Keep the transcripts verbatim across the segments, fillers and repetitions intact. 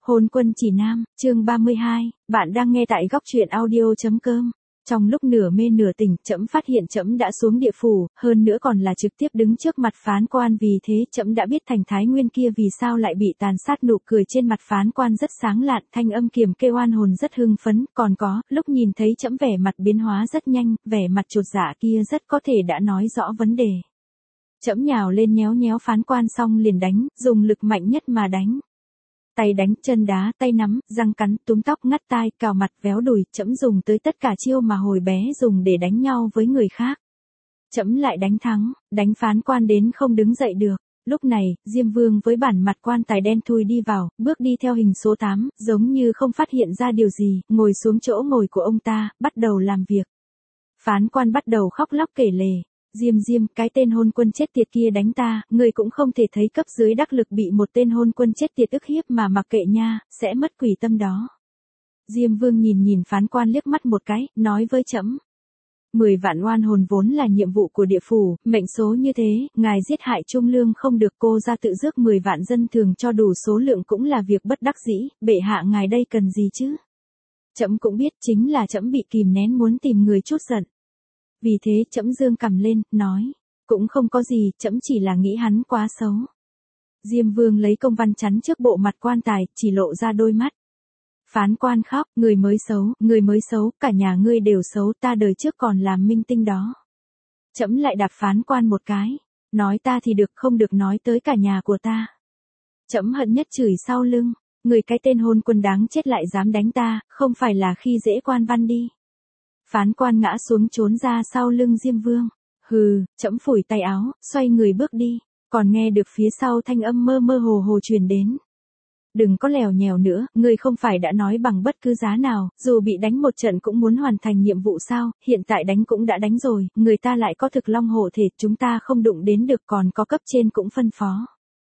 Hôn quân chỉ nam, chương ba mươi hai, bạn đang nghe tại góc truyện audio.com. Trong lúc nửa mê nửa tỉnh, trẫm phát hiện trẫm đã xuống địa phủ, hơn nữa còn là trực tiếp đứng trước mặt phán quan, vì thế trẫm đã biết thành Thái Nguyên kia vì sao lại bị tàn sát. Nụ cười trên mặt phán quan rất sáng lạn, thanh âm kiềm kêu oan hồn rất hưng phấn, còn có, lúc nhìn thấy trẫm vẻ mặt biến hóa rất nhanh, vẻ mặt chột dạ kia rất có thể đã nói rõ vấn đề. Trẫm nhào lên nhéo nhéo phán quan xong liền đánh, dùng lực mạnh nhất mà đánh. Tay đánh, chân đá, tay nắm, răng cắn, túm tóc, ngắt tai, cào mặt, véo đùi, trẫm dùng tới tất cả chiêu mà hồi bé dùng để đánh nhau với người khác. Trẫm lại đánh thắng, đánh phán quan đến không đứng dậy được. Lúc này, Diêm Vương với bản mặt quan tài đen thui đi vào, bước đi theo hình số tám, giống như không phát hiện ra điều gì, ngồi xuống chỗ ngồi của ông ta, bắt đầu làm việc. Phán quan bắt đầu khóc lóc kể lể. Diêm Diêm, cái tên hôn quân chết tiệt kia đánh ta, người cũng không thể thấy cấp dưới đắc lực bị một tên hôn quân chết tiệt ức hiếp mà mặc kệ nha, sẽ mất quỷ tâm đó. Diêm Vương nhìn nhìn phán quan liếc mắt một cái, nói với trẫm. Mười vạn oan hồn vốn là nhiệm vụ của địa phủ, mệnh số như thế, ngài giết hại trung lương không được, cô ra tự rước mười vạn dân thường cho đủ số lượng cũng là việc bất đắc dĩ, bệ hạ ngài đây cần gì chứ? Trẫm cũng biết chính là trẫm bị kìm nén muốn tìm người chút giận. Vì thế trẫm dương cằm lên, nói, cũng không có gì, trẫm chỉ là nghĩ hắn quá xấu. Diêm Vương lấy công văn chắn trước bộ mặt quan tài, chỉ lộ ra đôi mắt. Phán quan khóc, người mới xấu, người mới xấu, cả nhà ngươi đều xấu, ta đời trước còn làm minh tinh đó. Trẫm lại đạp phán quan một cái, nói ta thì được, không được nói tới cả nhà của ta. Trẫm hận nhất chửi sau lưng, người cái tên hôn quân đáng chết lại dám đánh ta, không phải là khi dễ quan văn đi. Phán quan ngã xuống trốn ra sau lưng Diêm Vương. Hừ, trẫm phủi tay áo, xoay người bước đi, còn nghe được phía sau thanh âm mơ mơ hồ hồ truyền đến. Đừng có lèo nhèo nữa, ngươi không phải đã nói bằng bất cứ giá nào, dù bị đánh một trận cũng muốn hoàn thành nhiệm vụ sao, hiện tại đánh cũng đã đánh rồi, người ta lại có thực long hộ thể, chúng ta không đụng đến được, còn có cấp trên cũng phân phó.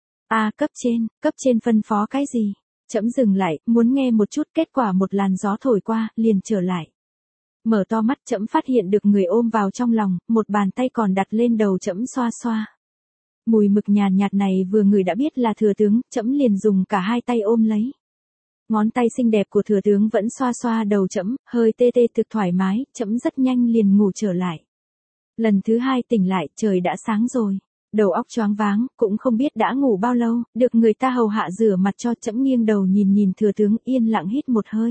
À, cấp trên, cấp trên phân phó cái gì? Trẫm dừng lại, muốn nghe một chút, kết quả một làn gió thổi qua, liền trở lại. Mở to mắt, trẫm phát hiện được người ôm vào trong lòng, một bàn tay còn đặt lên đầu trẫm xoa xoa. Mùi mực nhàn nhạt này vừa ngửi đã biết là thừa tướng, trẫm liền dùng cả hai tay ôm lấy. Ngón tay xinh đẹp của thừa tướng vẫn xoa xoa đầu trẫm, hơi tê tê thực thoải mái, trẫm rất nhanh liền ngủ trở lại. Lần thứ hai tỉnh lại, trời đã sáng rồi. Đầu óc choáng váng, cũng không biết đã ngủ bao lâu, được người ta hầu hạ rửa mặt cho, trẫm nghiêng đầu nhìn nhìn thừa tướng, yên lặng hít một hơi.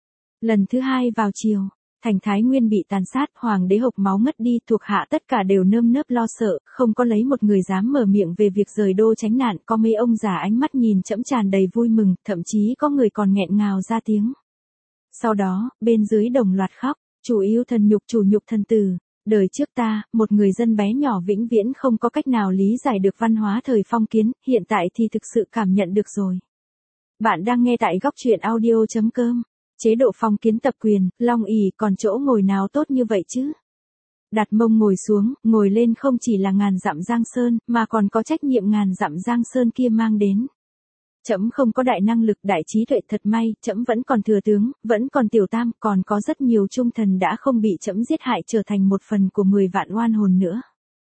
Lần thứ hai vào chiều. Thành Thái Nguyên bị tàn sát, hoàng đế hộc máu ngất đi, thuộc hạ tất cả đều nơm nớp lo sợ, không có lấy một người dám mở miệng về việc rời đô tránh nạn, có mấy ông già ánh mắt nhìn trẫm tràn đầy vui mừng, thậm chí có người còn nghẹn ngào ra tiếng. Sau đó, bên dưới đồng loạt khóc, chủ yêu thần nhục, chủ nhục thần tử. Đời trước ta, một người dân bé nhỏ vĩnh viễn không có cách nào lý giải được văn hóa thời phong kiến, hiện tại thì thực sự cảm nhận được rồi. Bạn đang nghe tại góc truyện audio.com. Chế độ phong kiến tập quyền, long ỷ, còn chỗ ngồi nào tốt như vậy chứ? Đặt mông ngồi xuống, ngồi lên không chỉ là ngàn dặm giang sơn, mà còn có trách nhiệm ngàn dặm giang sơn kia mang đến. Trẫm không có đại năng lực, đại trí tuệ, thật may, trẫm vẫn còn thừa tướng, vẫn còn tiểu tam, còn có rất nhiều trung thần đã không bị trẫm giết hại, trở thành một phần của mười vạn oan hồn nữa.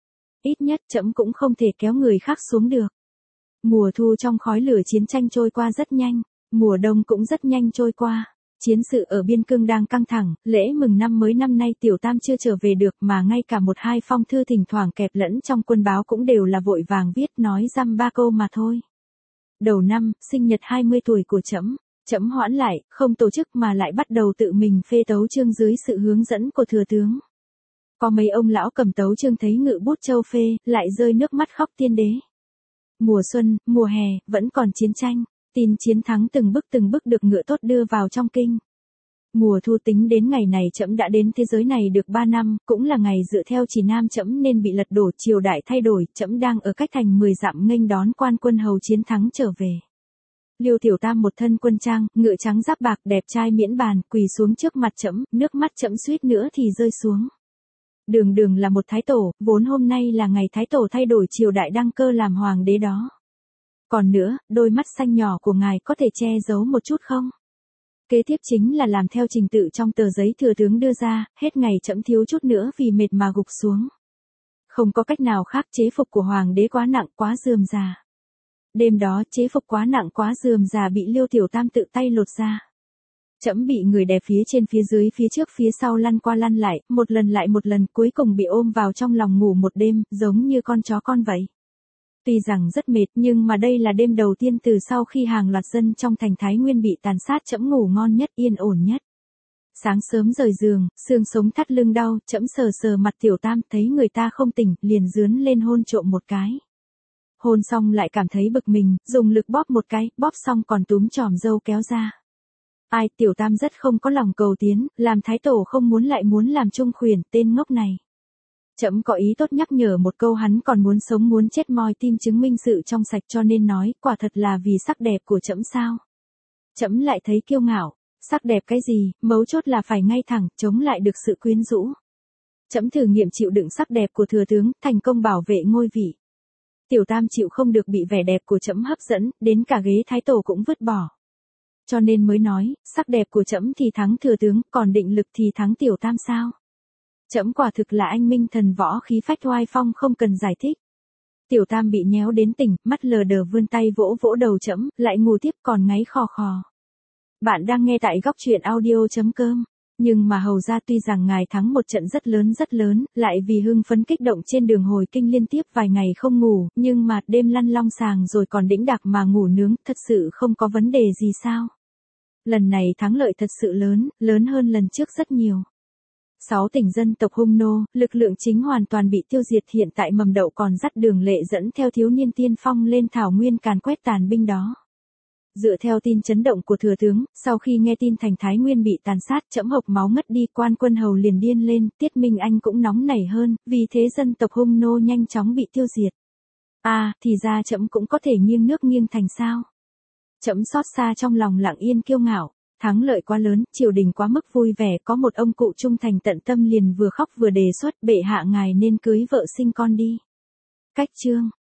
Ít nhất trẫm cũng không thể kéo người khác xuống được. Mùa thu trong khói lửa chiến tranh trôi qua rất nhanh, mùa đông cũng rất nhanh trôi qua. Chiến sự ở biên cương đang căng thẳng, lễ mừng năm mới năm nay tiểu tam chưa trở về được, mà ngay cả một hai phong thư thỉnh thoảng kẹp lẫn trong quân báo cũng đều là vội vàng viết, nói dăm ba câu mà thôi. Đầu năm, sinh nhật hai mươi tuổi của trẫm, trẫm hoãn lại, không tổ chức mà lại bắt đầu tự mình phê tấu chương dưới sự hướng dẫn của thừa tướng. Có mấy ông lão cầm tấu chương thấy ngự bút châu phê, lại rơi nước mắt khóc tiên đế. Mùa xuân, mùa hè, vẫn còn chiến tranh. Tin chiến thắng từng bước từng bước được ngựa tốt đưa vào trong kinh. Mùa thu tính đến ngày này trẫm đã đến thế giới này được ba năm, cũng là ngày dựa theo chỉ nam trẫm nên bị lật đổ, triều đại thay đổi, trẫm đang ở cách thành mười dặm nghênh đón quan quân hầu chiến thắng trở về. Liêu tiểu tam một thân quân trang, ngựa trắng giáp bạc, đẹp trai miễn bàn, quỳ xuống trước mặt trẫm, nước mắt trẫm suýt nữa thì rơi xuống. Đường đường là một thái tổ, vốn hôm nay là ngày thái tổ thay đổi triều đại đăng cơ làm hoàng đế đó. Còn nữa, đôi mắt xanh nhỏ của ngài có thể che giấu một chút không? Kế tiếp chính là làm theo trình tự trong tờ giấy thừa tướng đưa ra, hết ngày trẫm thiếu chút nữa vì mệt mà gục xuống. Không có cách nào khác, chế phục của hoàng đế quá nặng, quá rườm rà. Đêm đó chế phục quá nặng quá rườm rà bị Liêu Tiểu Tam tự tay lột ra. Trẫm bị người đè phía trên phía dưới phía trước phía sau lăn qua lăn lại, một lần lại một lần, cuối cùng bị ôm vào trong lòng ngủ một đêm, giống như con chó con vậy. Tuy rằng rất mệt nhưng mà đây là đêm đầu tiên từ sau khi hàng loạt dân trong thành Thái Nguyên bị tàn sát, trẫm ngủ ngon nhất, yên ổn nhất. Sáng sớm rời giường, xương sống thắt lưng đau, trẫm sờ sờ mặt Tiểu Tam, thấy người ta không tỉnh, liền dướn lên hôn trộm một cái. Hôn xong lại cảm thấy bực mình, dùng lực bóp một cái, bóp xong còn túm chòm râu kéo ra. Ai, Tiểu Tam rất không có lòng cầu tiến, làm thái tổ không muốn lại muốn làm trung khuyển, tên ngốc này. Trẫm có ý tốt nhắc nhở một câu, hắn còn muốn sống muốn chết, moi tim chứng minh sự trong sạch, cho nên nói, quả thật là vì sắc đẹp của trẫm sao. Trẫm lại thấy kiêu ngạo, sắc đẹp cái gì, mấu chốt là phải ngay thẳng, chống lại được sự quyến rũ. Trẫm thử nghiệm chịu đựng sắc đẹp của thừa tướng, thành công bảo vệ ngôi vị. Tiểu Tam chịu không được bị vẻ đẹp của trẫm hấp dẫn, đến cả ghế thái tổ cũng vứt bỏ. Cho nên mới nói, sắc đẹp của trẫm thì thắng thừa tướng, còn định lực thì thắng Tiểu Tam sao? Trẫm quả thực là anh minh thần võ, khí phách oai phong không cần giải thích. Tiểu Tam bị nhéo đến tỉnh, mắt lờ đờ vươn tay vỗ vỗ đầu trẫm, lại ngủ tiếp còn ngáy khò khò. Bạn đang nghe tại góc truyện audio chấm com. Nhưng mà hầu ra tuy rằng ngài thắng một trận rất lớn rất lớn, lại vì hưng phấn kích động trên đường hồi kinh liên tiếp vài ngày không ngủ, nhưng mà đêm lăn long sàng rồi còn đĩnh đạc mà ngủ nướng, thật sự không có vấn đề gì sao? Lần này thắng lợi thật sự lớn, lớn hơn lần trước rất nhiều. Sáu tỉnh dân tộc Hung nô, lực lượng chính hoàn toàn bị tiêu diệt, hiện tại Mầm Đậu còn dắt Đường Lệ dẫn theo thiếu niên tiên phong lên thảo nguyên càn quét tàn binh đó. Dựa theo tin chấn động của thừa tướng, sau khi nghe tin thành Thái Nguyên bị tàn sát, trẫm hộc máu ngất đi, quan quân hầu liền điên lên, Tiết Minh Anh cũng nóng nảy hơn, vì thế dân tộc Hung nô nhanh chóng bị tiêu diệt. À, thì ra trẫm cũng có thể nghiêng nước nghiêng thành sao? Trẫm xót xa trong lòng, lặng yên kiêu ngạo, thắng lợi quá lớn, triều đình quá mức vui vẻ, có một ông cụ trung thành tận tâm liền vừa khóc vừa đề xuất, bệ hạ ngài nên cưới vợ sinh con đi. Cách chương